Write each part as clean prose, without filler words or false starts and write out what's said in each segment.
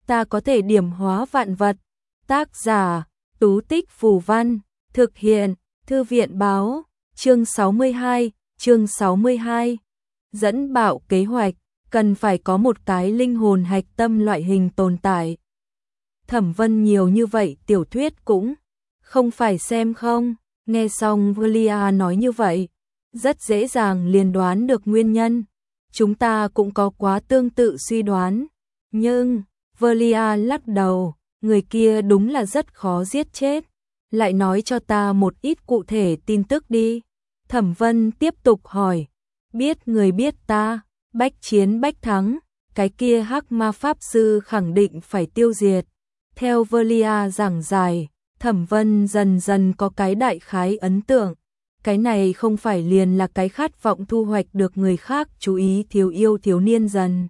ta có thể điểm hóa vạn vật. Tác giả, Tú Tích Phù Văn, thực hiện, Thư viện Báo, chương 62, dẫn bạo kế hoạch, cần phải có một cái linh hồn hạch tâm loại hình tồn tại. Thẩm Vân nhiều như vậy tiểu thuyết cũng không phải xem không, nghe xong Velia nói như vậy, rất dễ dàng liền đoán được nguyên nhân. Chúng ta cũng có quá tương tự suy đoán, nhưng Velia lắc đầu, người kia đúng là rất khó giết chết. Lại nói cho ta một ít cụ thể tin tức đi. Thẩm Vân tiếp tục hỏi, biết người biết ta, bách chiến bách thắng, cái kia hắc ma pháp sư khẳng định phải tiêu diệt. Theo Velia giảng giải, Thẩm Vân dần dần có cái đại khái ấn tượng. Cái này không phải liền là cái khát vọng thu hoạch được người khác chú ý thiếu yêu thiếu niên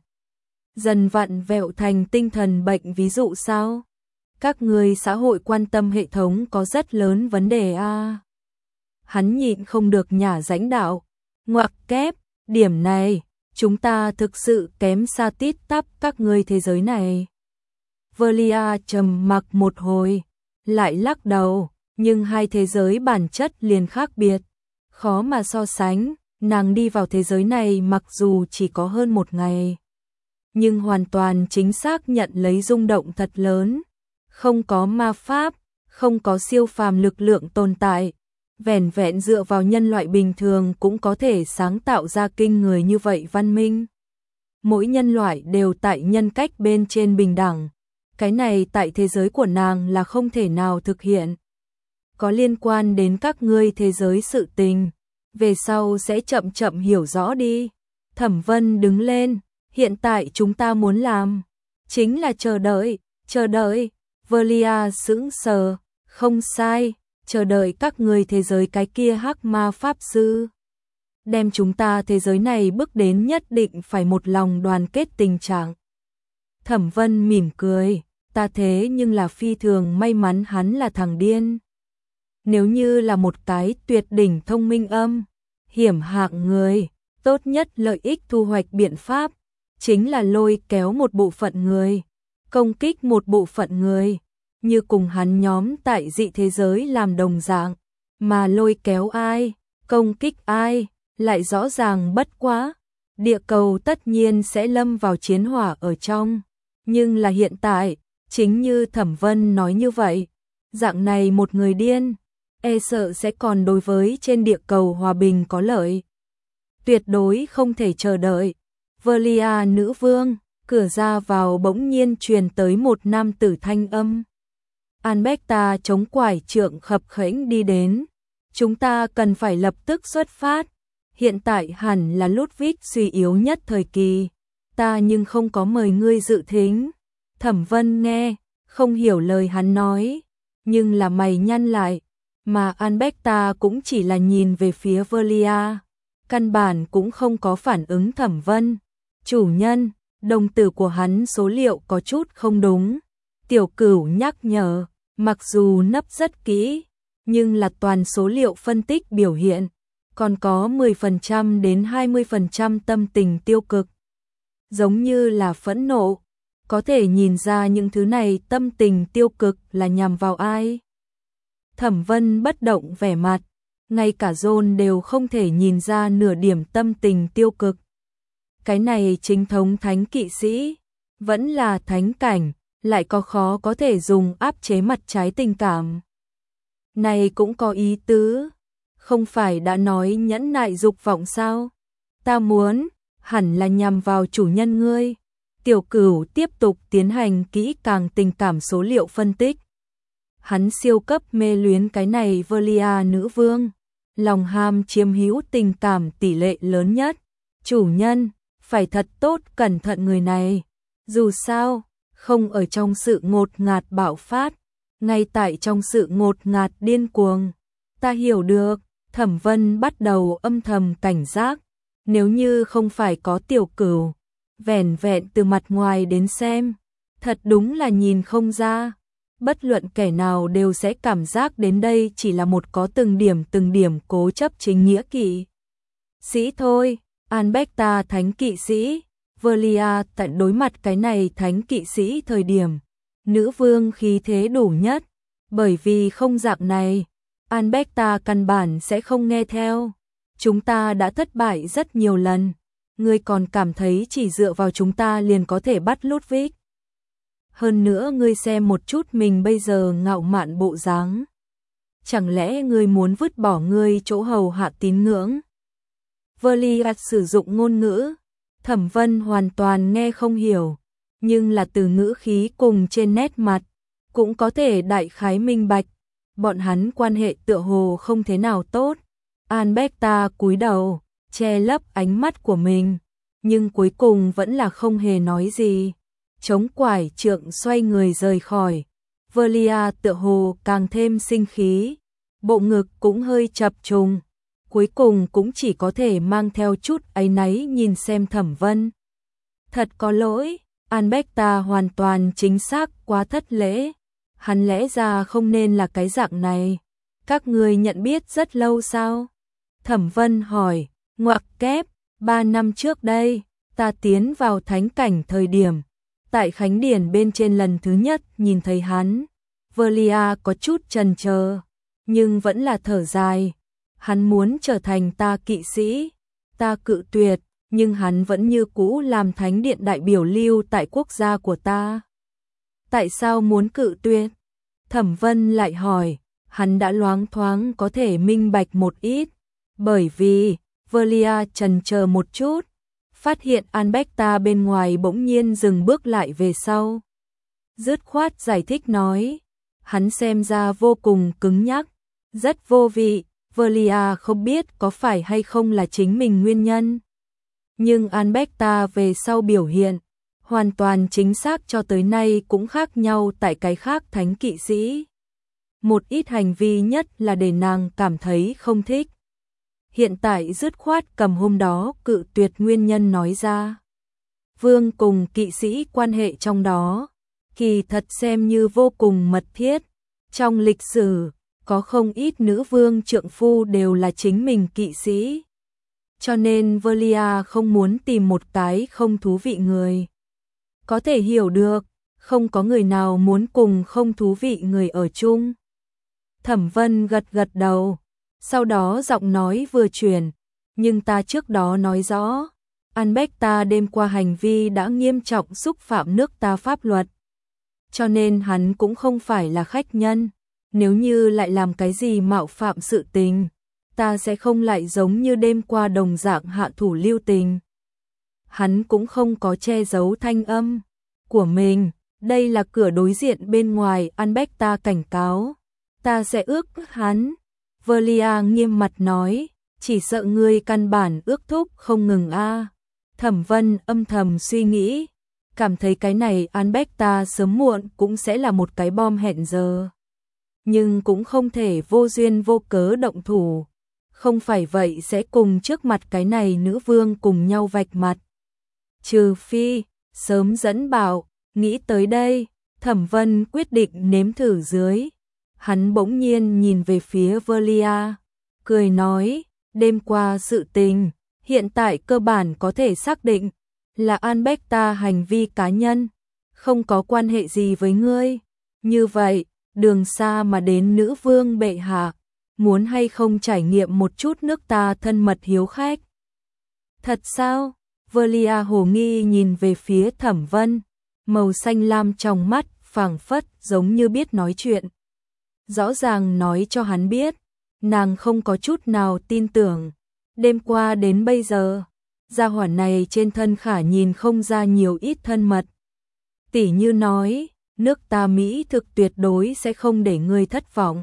dần vặn vẹo thành tinh thần bệnh ví dụ sao? Các người xã hội quan tâm hệ thống có rất lớn vấn đề a. Hắn nhịn không được nhả rãnh đạo, ngoặc kép, điểm này, chúng ta thực sự kém xa tít tắp các ngươi thế giới này. Velia trầm mặc một hồi, lại lắc đầu, nhưng hai thế giới bản chất liền khác biệt, khó mà so sánh. Nàng đi vào thế giới này mặc dù chỉ có hơn một ngày, nhưng hoàn toàn chính xác nhận lấy rung động thật lớn. Không có ma pháp, không có siêu phàm lực lượng tồn tại, vẻn vẹn dựa vào nhân loại bình thường cũng có thể sáng tạo ra kinh người như vậy văn minh. Mỗi nhân loại đều tại nhân cách bên trên bình đẳng, cái này tại thế giới của nàng là không thể nào thực hiện. Có liên quan đến các ngươi thế giới sự tình, về sau sẽ chậm chậm hiểu rõ đi. Thẩm Vân đứng lên, hiện tại chúng ta muốn làm chính là chờ đợi. Velia sững sờ, không sai, chờ đợi các người thế giới cái kia hắc ma pháp sư. Đem chúng ta thế giới này bước đến nhất định phải một lòng đoàn kết tình trạng. Thẩm Vân mỉm cười, ta thế nhưng là phi thường may mắn hắn là thằng điên. Nếu như là một cái tuyệt đỉnh thông minh hiểm hạng người, tốt nhất lợi ích thu hoạch biện pháp, chính là lôi kéo một bộ phận người, công kích một bộ phận người, như cùng hắn nhóm tại dị thế giới làm đồng dạng, mà lôi kéo ai, công kích ai, lại rõ ràng bất quá. Địa cầu tất nhiên sẽ lâm vào chiến hỏa ở trong, nhưng là hiện tại, chính như Thẩm Vân nói như vậy, dạng này một người điên, e sợ sẽ còn đối với trên địa cầu hòa bình có lợi. Tuyệt đối không thể chờ đợi. Velia nữ vương, cửa ra vào bỗng nhiên truyền tới một nam tử thanh âm. Alberta chống quải trượng khập khẽnh đi đến. Chúng ta cần phải lập tức xuất phát. Hiện tại hẳn là Ludwig suy yếu nhất thời kỳ. Ta nhưng không có mời ngươi dự thính. Thẩm Vân nghe, không hiểu lời hắn nói, nhưng là mày nhăn lại, mà Alberta cũng chỉ là nhìn về phía Velia, căn bản cũng không có phản ứng Thẩm Vân. Chủ nhân, đồng tử của hắn số liệu có chút không đúng. Tiểu Cửu nhắc nhở, mặc dù nấp rất kỹ, nhưng là toàn số liệu phân tích biểu hiện, còn có 10% đến 20% tâm tình tiêu cực. Giống như là phẫn nộ, có thể nhìn ra những thứ này tâm tình tiêu cực là nhằm vào ai. Thẩm Vân bất động vẻ mặt, ngay cả John đều không thể nhìn ra nửa điểm tâm tình tiêu cực. Cái này chính thống thánh kỵ sĩ, vẫn là thánh cảnh, lại có khó có thể dùng áp chế mặt trái tình cảm. Này cũng có ý tứ, không phải đã nói nhẫn nại dục vọng sao? Ta muốn, hẳn là nhằm vào chủ nhân ngươi. Tiểu Cửu tiếp tục tiến hành kỹ càng tình cảm số liệu phân tích. Hắn siêu cấp mê luyến cái này Velia nữ vương, lòng ham chiếm hữu tình cảm tỷ lệ lớn nhất. Chủ nhân, phải thật tốt cẩn thận người này. Dù sao, không ở trong sự ngột ngạt bạo phát, ngay tại trong sự ngột ngạt điên cuồng. Ta hiểu được, Thẩm Vân bắt đầu âm thầm cảnh giác. Nếu như không phải có Tiểu Cửu, vẻn vẹn từ mặt ngoài đến xem, thật đúng là nhìn không ra. Bất luận kẻ nào đều sẽ cảm giác đến đây chỉ là một có từng điểm cố chấp chính nghĩa kỵ sĩ thôi. Alberta thánh kỵ sĩ, Velia tại đối mặt cái này thánh kỵ sĩ thời điểm, nữ vương khí thế đủ nhất, bởi vì không dạng này, Alberta căn bản sẽ không nghe theo. Chúng ta đã thất bại rất nhiều lần, ngươi còn cảm thấy chỉ dựa vào chúng ta liền có thể bắt Ludwig. Hơn nữa ngươi xem một chút mình bây giờ ngạo mạn bộ dáng. Chẳng lẽ ngươi muốn vứt bỏ ngươi chỗ hầu hạ tín ngưỡng? Velia sử dụng ngôn ngữ, Thẩm Vân hoàn toàn nghe không hiểu, nhưng là từ ngữ khí cùng trên nét mặt, cũng có thể đại khái minh bạch, bọn hắn quan hệ tựa hồ không thế nào tốt. Alberta cúi đầu, che lấp ánh mắt của mình, nhưng cuối cùng vẫn là không hề nói gì, chống quải trượng xoay người rời khỏi. Velia tựa hồ càng thêm sinh khí, bộ ngực cũng hơi chập trùng, cuối cùng cũng chỉ có thể mang theo chút áy náy nhìn xem Thẩm Vân. Thật có lỗi, Alberta hoàn toàn chính xác quá thất lễ, hắn lẽ ra không nên là cái dạng này. Các người nhận biết rất lâu sao? Thẩm Vân hỏi, ngoặc kép, 3 năm trước đây, ta tiến vào thánh cảnh thời điểm, tại Khánh Điển bên trên lần thứ nhất nhìn thấy hắn. Velia có chút chần chờ, nhưng vẫn là thở dài. Hắn muốn trở thành ta kỵ sĩ, ta cự tuyệt, nhưng hắn vẫn như cũ làm thánh điện đại biểu lưu tại quốc gia của ta. Tại sao muốn cự tuyệt? Thẩm Vân lại hỏi, hắn đã loáng thoáng có thể minh bạch một ít, bởi vì Velia chần chờ một chút, phát hiện Alberta bên ngoài bỗng nhiên dừng bước lại về sau. Dứt khoát giải thích nói, hắn xem ra vô cùng cứng nhắc, rất vô vị. Velia không biết có phải hay không là chính mình nguyên nhân. Nhưng Alberta về sau biểu hiện, hoàn toàn chính xác cho tới nay cũng khác nhau tại cái khác thánh kỵ sĩ. Một ít hành vi nhất là để nàng cảm thấy không thích. Hiện tại dứt khoát cầm hôm đó cự tuyệt nguyên nhân nói ra. Vương cùng kỵ sĩ quan hệ trong đó, kỳ thật xem như vô cùng mật thiết. Trong lịch sử, có không ít nữ vương trượng phu đều là chính mình kỵ sĩ. Cho nên Velia không muốn tìm một cái không thú vị người. Có thể hiểu được, không có người nào muốn cùng không thú vị người ở chung. Thẩm Vân gật gật đầu, sau đó giọng nói vừa chuyển, nhưng ta trước đó nói rõ, Alberta đêm qua hành vi đã nghiêm trọng xúc phạm nước ta pháp luật. Cho nên hắn cũng không phải là khách nhân. Nếu như lại làm cái gì mạo phạm sự tình, ta sẽ không lại giống như đêm qua đồng dạng hạ thủ lưu tình. Hắn cũng không có che giấu thanh âm của mình, đây là cửa đối diện bên ngoài. Alberta cảnh cáo, ta sẽ ước hắn. Velia nghiêm mặt nói, chỉ sợ ngươi căn bản ước thúc không ngừng a. Thẩm Vân âm thầm suy nghĩ, cảm thấy cái này Alberta sớm muộn cũng sẽ là một cái bom hẹn giờ. Nhưng cũng không thể vô duyên vô cớ động thủ, không phải vậy sẽ cùng trước mặt cái này nữ vương cùng nhau vạch mặt. Trừ phi, sớm dẫn bảo, nghĩ tới đây, Thẩm Vân quyết định nếm thử dưới. Hắn bỗng nhiên nhìn về phía Velia, cười nói, đêm qua sự tình, hiện tại cơ bản có thể xác định, là Alberta hành vi cá nhân, không có quan hệ gì với ngươi. Như vậy, đường xa mà đến nữ vương bệ hạ, muốn hay không trải nghiệm một chút nước ta thân mật hiếu khách? Thật sao? Velia hồ nghi nhìn về phía Thẩm Vân, màu xanh lam trong mắt phảng phất giống như biết nói chuyện. Rõ ràng nói cho hắn biết, nàng không có chút nào tin tưởng. Đêm qua đến bây giờ, gia hỏa này trên thân khả nhìn không ra nhiều ít thân mật. Tỉ như nói, nước ta Mỹ thực tuyệt đối sẽ không để ngươi thất vọng.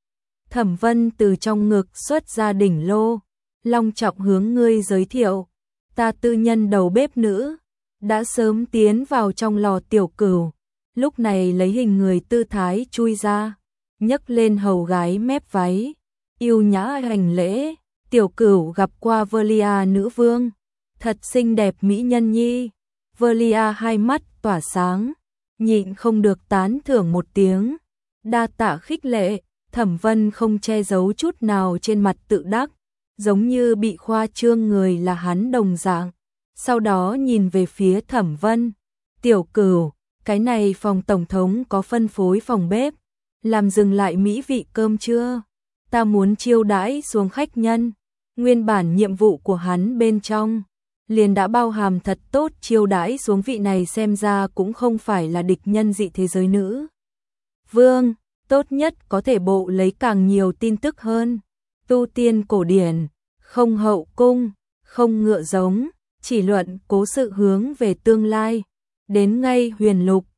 Thẩm Vân từ trong ngực xuất ra đỉnh lô, long trọng hướng ngươi giới thiệu, ta tư nhân đầu bếp nữ, đã sớm tiến vào trong lò tiểu cửu, lúc này lấy hình người tư thái chui ra, nhấc lên hầu gái mép váy, yêu nhã hành lễ. Tiểu cửu gặp qua Velia nữ vương, thật xinh đẹp mỹ nhân nhi. Velia hai mắt tỏa sáng, nhịn không được tán thưởng một tiếng, đa tạ khích lệ. Thẩm Vân không che giấu chút nào trên mặt tự đắc, giống như bị khoa trương người là hắn đồng dạng. sau đó nhìn về phía Thẩm Vân. Tiểu Cửu, cái này phòng tổng thống có phân phối phòng bếp, làm dừng lại mỹ vị cơm chưa? Ta muốn chiêu đãi xuống khách nhân. Nguyên bản nhiệm vụ của hắn bên trong liền đã bao hàm thật tốt chiêu đãi xuống vị này xem ra cũng không phải là địch nhân dị thế giới nữ. Vương, tốt nhất có thể bộ lấy càng nhiều tin tức hơn. Tu tiên cổ điển, không hậu cung, không ngựa giống, chỉ luận cố sự hướng về tương lai. Đến ngay huyền lục,